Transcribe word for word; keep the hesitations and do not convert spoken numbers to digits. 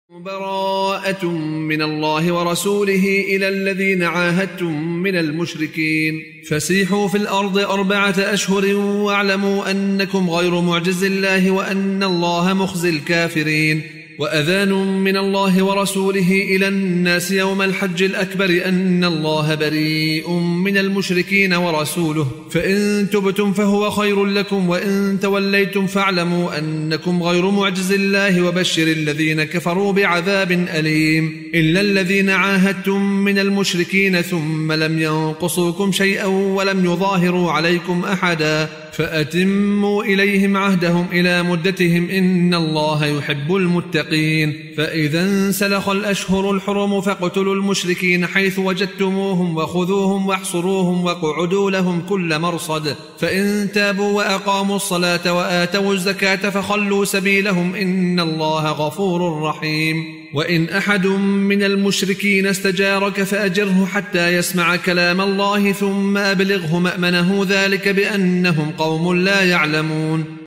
براءة من الله ورسوله إلى الذين عاهدتم من المشركين فسيحوا في الأرض أربعة أشهر واعلموا أنكم غير معجز الله وأن الله مخزي الكافرين. وأذان من الله ورسوله إلى الناس يوم الحج الأكبر أن الله بريء من المشركين ورسوله فإن تبتم فهو خير لكم وإن توليتم فاعلموا أنكم غير معجز الله وبشر الذين كفروا بعذاب أليم. إلا الذين عاهدتم من المشركين ثم لم ينقصوكم شيئا ولم يظاهروا عليكم أحدا فأتموا إليهم عهدهم إلى مدتهم إن الله يحب المتقين. فإذا انسلخ الأشهر الحرم فاقتلوا المشركين حيث وجدتموهم وخذوهم واحصروهم واقعدوا لهم كل مرصد فإن تابوا وأقاموا الصلاة وآتوا الزكاة فخلوا سبيلهم إن الله غفور رحيم. وإن أحد من المشركين استجارك فأجره حتى يسمع كلام الله ثم أبلغه مأمنه ذلك بأنهم قوم لا يعلمون.